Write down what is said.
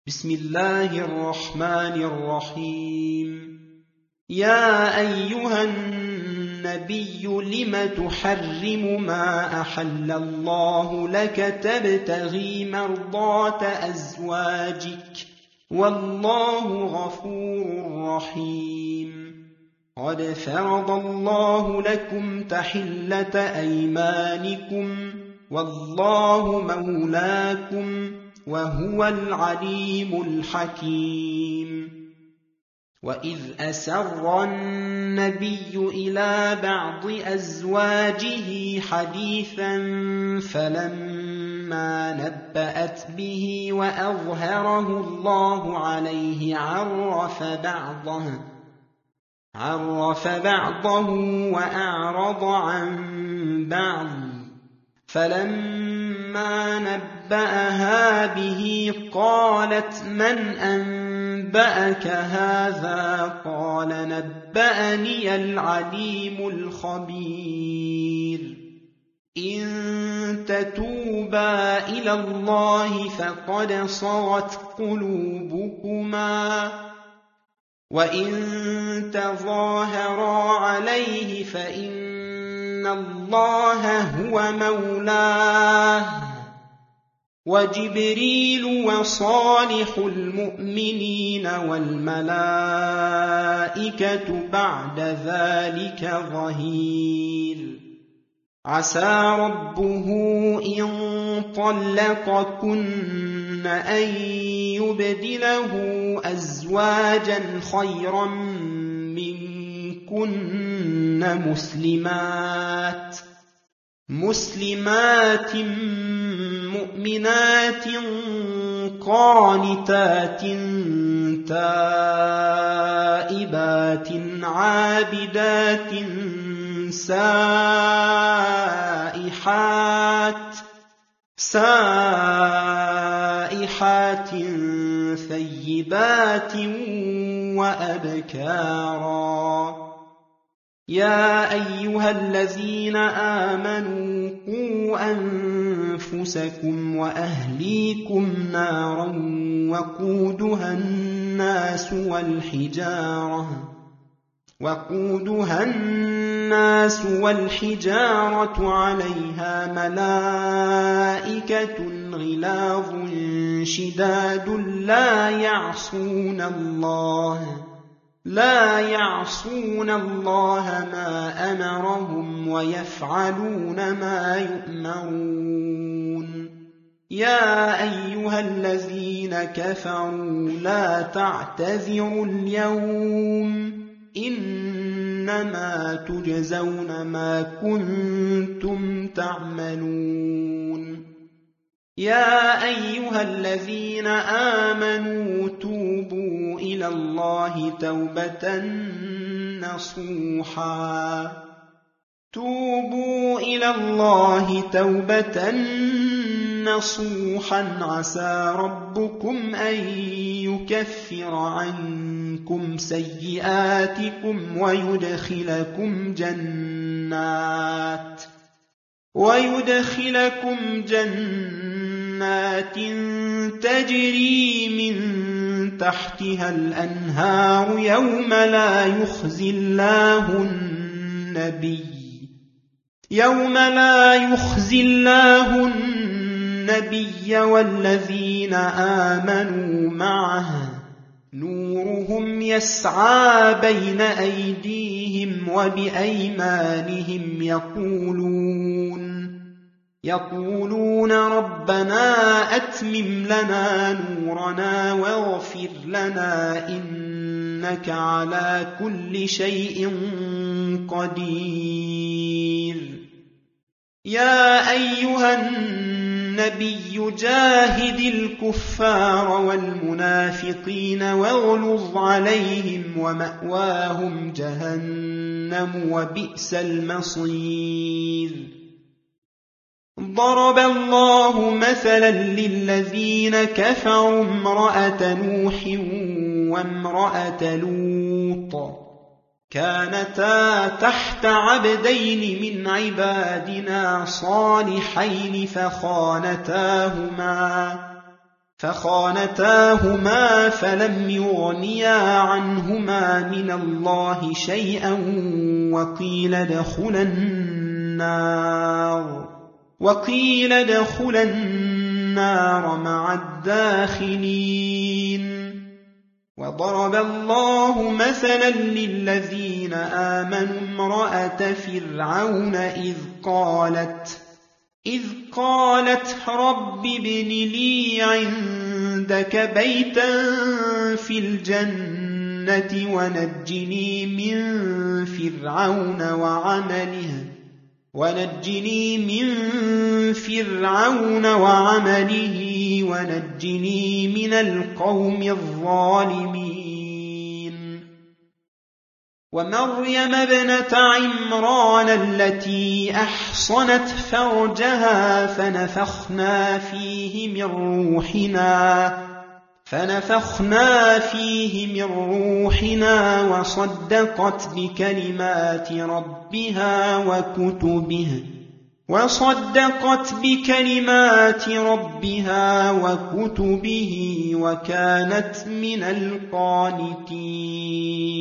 بسم الله الرحمن الرحيم. يا أيها النبي لم تحرم ما أحل الله لك تبتغي مرضات أزواجك والله غفور رحيم. قد فرض الله لكم تحلة أيمانكم والله مولاكم وهو العليم الحكيم. وإذ أسر النبي إلى بعض أزواجه حديثا فلما نبأت به وأظهره الله عليه عرف بعضه وأعرض عن بعض. فلما نبأها به قالت من أنبأك هذا؟ قال نبأني العليم الخبير. إن تتوبا إلى الله فقد صغت قلوبكما وإن تظاهرا عليه فإن الله هو مولاه وجبريل وصالح المؤمنين والملائكة بعد ذلك ظهير. عسى ربه إن طلقكن أن يبدله أزواجا خيرا منكن مسلمات مؤمنات قانتات تائبات عابدات سائحات ثيبات وأبكارا. يا أيها الذين آمنوا قوا أنفسكم وأهليكم نارا وقودها الناس والحجارة عليها ملائكة غلاظ شداد لا يعصون الله ما أمرهم ويفعلون ما يؤمرون. يا أيها الذين كفروا لا تعتذروا اليوم إنما تجزون ما كنتم تعملون. يا أيها الذين آمنوا توبوا إلى الله توبة نصوحا عسى ربكم أن يكفر عنكم سيئاتكم ويدخلكم جنات تجري من تحتها الأنهار يوم لا يخزي الله النبي والذين آمنوا معه نورهم يسعى بين أيديهم وبأيمانهم يقولون ربنا أتمم لنا نورنا واغفر لنا إنك على كل شيء قدير. يا أيها النبي جاهد الكفار والمنافقين واغلظ عليهم ومأواهم جهنم وبئس المصير. ضرب الله مثلا للذين كفروا امرأة نوح وامرأة لوط كانتا تحت عبدين من عبادنا صالحين فخانتاهما فلم يغنيا عنهما من الله شيئا وقيل ادخلا النار مع الداخلين. وضرب الله مثلا للذين آمنوا امرأة فرعون إذ قالت رب ابن لي عندك بيتا في الجنة ونجني من فرعون وعمله ونجني من القوم الظالمين. ومريم ابنة عمران التي أحصنت فرجها فنفخنا فيه من روحنا وصدقت بكلمات ربها وكتبه وكانت من القانتين.